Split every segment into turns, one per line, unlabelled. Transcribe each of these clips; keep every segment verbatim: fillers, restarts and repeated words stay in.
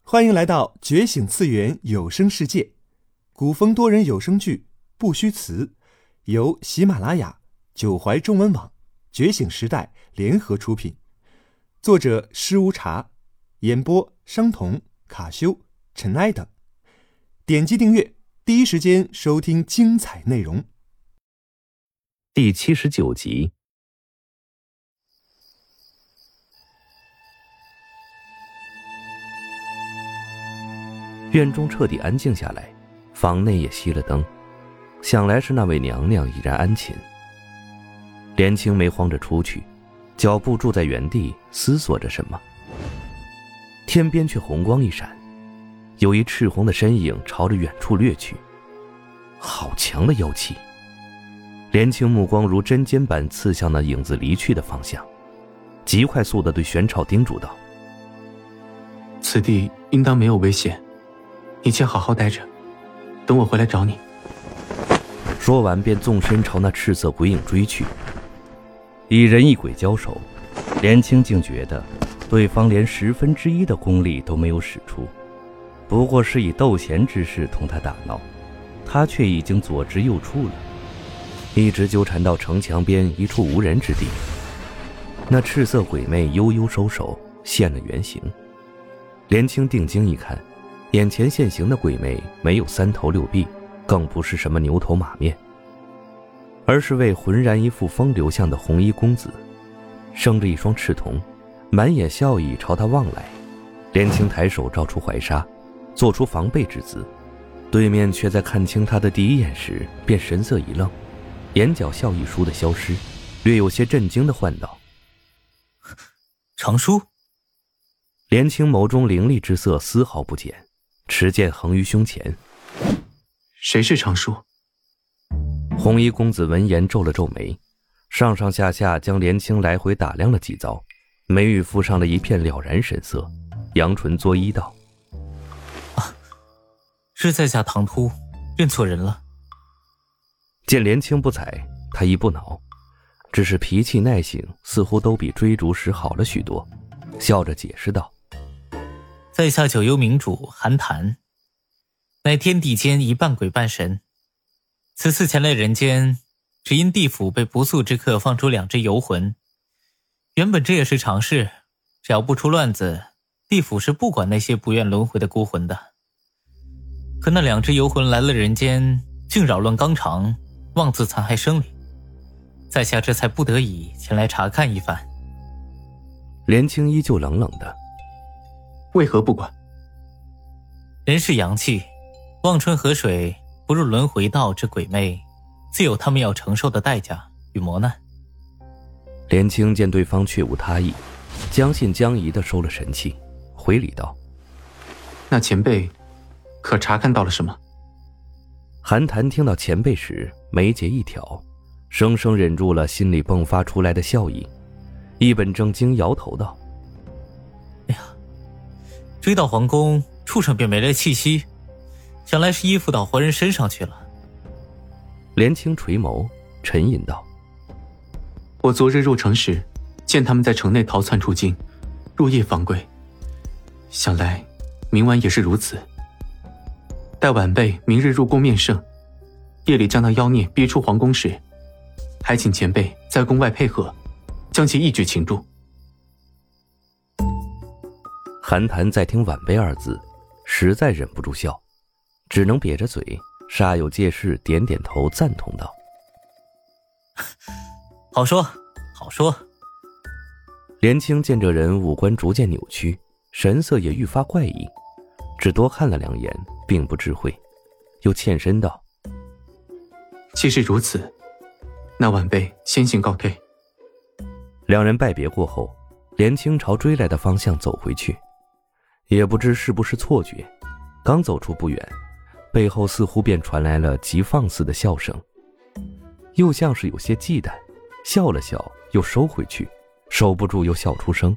欢迎来到觉醒次元有声世界，古风多人有声剧不虚词，由喜马拉雅、九怀中文网、觉醒时代联合出品，作者施无茶，演播商童、卡修、尘埃等。点击订阅，第一时间收听精彩内容。
第七十九集。院中彻底安静下来，房内也熄了灯，想来是那位娘娘已然安寝。连青梅慌着出去，脚步住在原地，思索着什么。天边却红光一闪，有一赤红的身影朝着远处掠去，好强的妖气！连青目光如针尖般刺向那影子离去的方向，极快速地对玄草叮嘱道：“
此地应当没有危险，你且好好待着，等我回来找你。”
说完便纵身朝那赤色鬼影追去。一人一鬼交手，连青竟觉得对方连十分之一的功力都没有使出，不过是以斗闲之势同他打闹，他却已经左支右绌了，一直纠缠到城墙边一处无人之地。那赤色鬼魅悠悠收手，现了原形。连青定睛一看，眼前现形的鬼魅没有三头六臂，更不是什么牛头马面，而是位浑然一副风流相的红衣公子，生着一双赤瞳，满眼笑意朝他望来。连青抬手照出怀纱，做出防备之姿，对面却在看清他的第一眼时便神色一愣，眼角笑意倏地消失，略有些震惊地唤道：“
长叔！”
连青眸中凌厉之色丝毫不减，持剑横于胸前。
“谁是长叔？”
红衣公子闻言皱了皱眉，上上下下将连青来回打量了几遭，眉宇附上了一片了然神色，扬唇作揖道：“
啊，是在下唐突，认错人了。”
见连青不睬，他亦不恼，只是脾气耐性似乎都比追逐时好了许多，笑着解释道：“
在下九幽明主韩谭，乃天地间一半鬼半神，此次前来人间，只因地府被不速之客放出两只游魂。原本这也是常事，只要不出乱子，地府是不管那些不愿轮回的孤魂的。可那两只游魂来了人间，竟扰乱纲常，妄自残害生灵，在下这才不得已前来查看一番。”
连青依旧冷冷的：“
为何不管？
人是阳气，望春河水不入轮回道之鬼魅，自有他们要承受的代价与磨难。”
连青见对方却无他意，将信将疑地收了神气，回礼道：“
那前辈可查看到了什么？”
韩谭听到前辈时，眉睫一挑，生生忍住了心里迸发出来的笑意，一本正经摇头道：“
哎呀，追到皇宫，畜生便没了气息，想来是依附到活人身上去了。”
连青垂眸沉吟道：“
我昨日入城时，见他们在城内逃窜出境，入夜访归，想来明晚也是如此。待晚辈明日入宫面圣，夜里将那妖孽逼出皇宫时，还请前辈在宫外配合，将其一举擒住。”
韩谭在听晚辈二字，实在忍不住笑，只能瘪着嘴，煞有介事点点头赞同道：“
好说好说。”
连青见这人五官逐渐扭曲，神色也愈发怪异，只多看了两眼，并不智慧，又欠身道：“
既是如此，那晚辈先行告退。”
两人拜别过后，连青朝追来的方向走回去，也不知是不是错觉，刚走出不远，背后似乎便传来了极放肆的笑声，又像是有些忌惮，笑了笑又收回去，收不住又笑出声。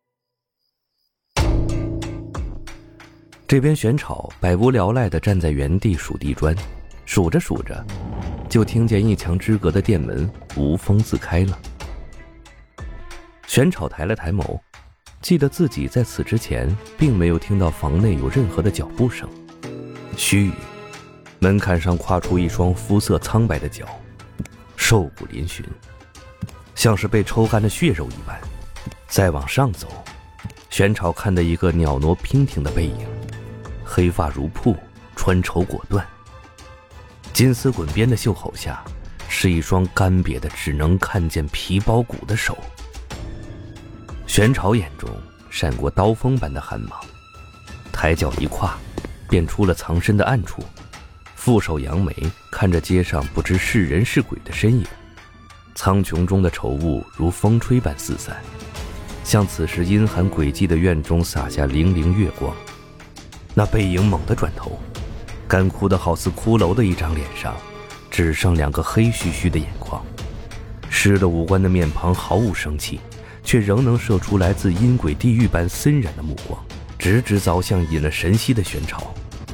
这边玄草百无聊赖地站在原地数地砖，数着数着，就听见一墙之隔的店门无风自开了。玄草抬了抬眸， 记得自己在此之前并没有听到房内有任何的脚步声。须臾，门槛上跨出一双肤色苍白的脚，瘦骨嶙峋，像是被抽干的血肉一般。再往上走，玄朝看得一个袅娜娉婷的背影，黑发如瀑，穿绸果断，金丝滚边的袖口下是一双干瘪的只能看见皮包骨的手。玄朝眼中闪过刀锋般的寒芒，抬脚一跨，便出了藏身的暗处，负手扬眉看着街上不知是人是鬼的身影。苍穹中的愁雾如风吹般四散，向此时阴寒诡计的院中洒下粼粼月光。那背影猛地转头，干枯的好似骷髅的一张脸上只剩两个黑须须的眼眶，湿的五官的面庞毫无生气，却仍能射出来自阴鬼地狱般森然的目光，直直凿向引了神息的玄朝。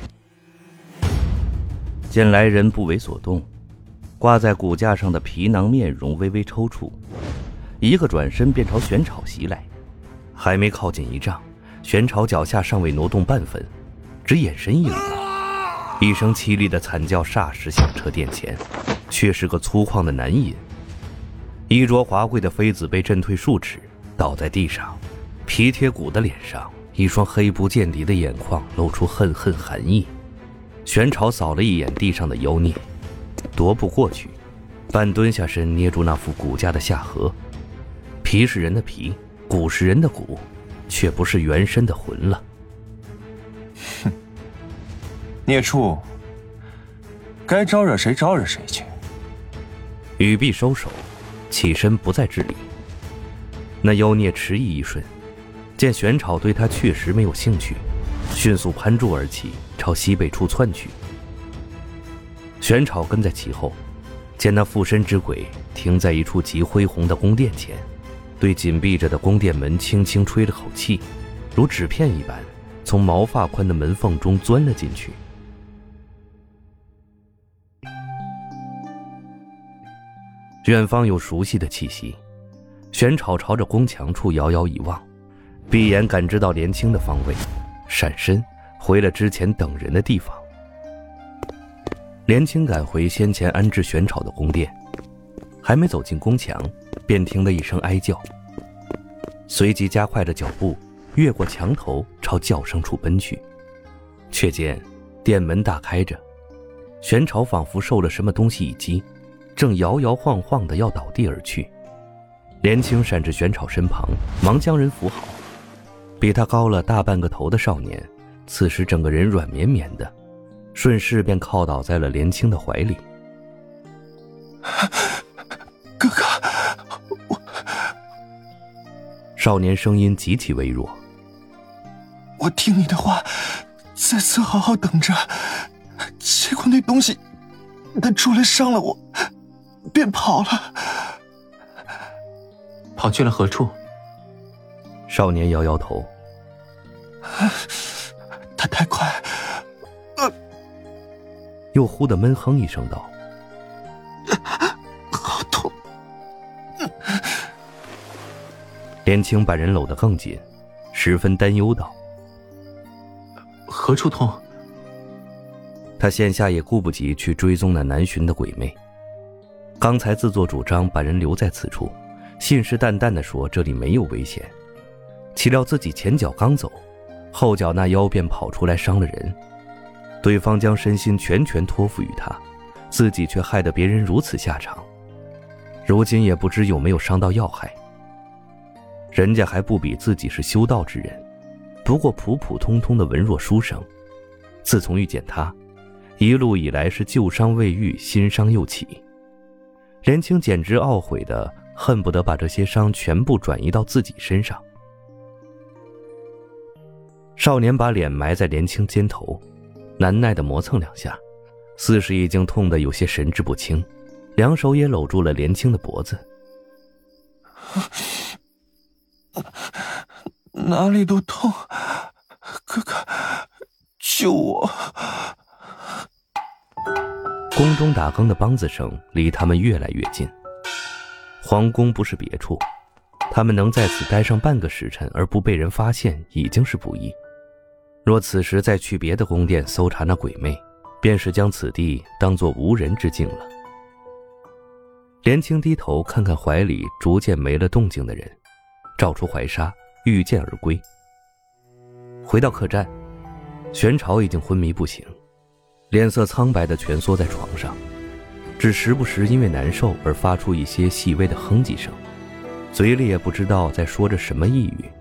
见来人不为所动，挂在骨架上的皮囊面容微微抽搐，一个转身便朝玄朝袭来。还没靠近一丈，玄朝脚下尚未挪动半分，只眼神一凛，一声凄厉的惨叫霎时响彻殿前，却是个粗犷的男音。衣着华贵的妃子被震退数尺，倒在地上，皮贴骨的脸上一双黑不见底的眼眶露出恨恨寒意。玄朝扫了一眼地上的妖孽，踱步过去，半蹲下身捏住那副骨架的下颌。皮是人的皮，骨是人的骨，却不是原身的魂了。
哼，孽畜，该招惹谁招惹谁去。
语毕收手，起身不再置理。那妖孽迟疑一瞬，见玄朝对他确实没有兴趣，迅速攀柱而起，朝西北处窜去。玄朝跟在其后，见那附身之鬼停在一处极恢宏的宫殿前，对紧闭着的宫殿门轻轻吹了口气，如纸片一般从毛发宽的门缝中钻了进去。远方有熟悉的气息，玄朝朝着宫墙处遥遥一望，闭眼感知到莲青的方位，闪身回了之前等人的地方。莲青赶回先前安置玄朝的宫殿，还没走进宫墙，便听了一声哀叫，随即加快了脚步，越过墙头朝叫声处奔去。却见殿门大开着，玄朝仿佛受了什么东西一击，正摇摇晃晃地要倒地而去。莲青闪至玄朝身旁，忙将人扶好。比他高了大半个头的少年，此时整个人软绵绵的，顺势便靠倒在了莲青的怀里。
哥哥，我……
少年声音极其微弱。
我听你的话，在此好好等着，结果那东西，它出来伤了我，便跑了。
跑去了何处？
少年摇摇头。
他太快，呃，
又忽地闷哼一声道：“
好痛。”
莲青把人搂得更紧，十分担忧道：“
何处痛？”
他现下也顾不及去追踪那南巡的鬼魅，刚才自作主张把人留在此处，信誓旦旦地说这里没有危险，岂料自己前脚刚走，后脚那妖便跑出来伤了人。对方将身心全权托付于他，自己却害得别人如此下场，如今也不知有没有伤到要害。人家还不比自己是修道之人，不过普普通通的文弱书生，自从遇见他，一路以来是旧伤未愈，新伤又起。莲青简直懊悔的恨不得把这些伤全部转移到自己身上。少年把脸埋在莲青肩头，难耐地磨蹭两下，似是已经痛得有些神志不清，两手也搂住了莲青的脖子。
哪里都痛，哥哥，救我！
宫中打更的梆子声离他们越来越近。皇宫不是别处， 他们能在此待上半个时辰而不被人发现，已经是不易。若此时再去别的宫殿搜查那鬼魅，便是将此地当作无人之境了。莲青低头看看怀里逐渐没了动静的人，照出怀纱，御剑而归。回到客栈，玄朝已经昏迷不醒，脸色苍白地蜷缩在床上，只时不时因为难受而发出一些细微的哼唧声，嘴里也不知道在说着什么呓语。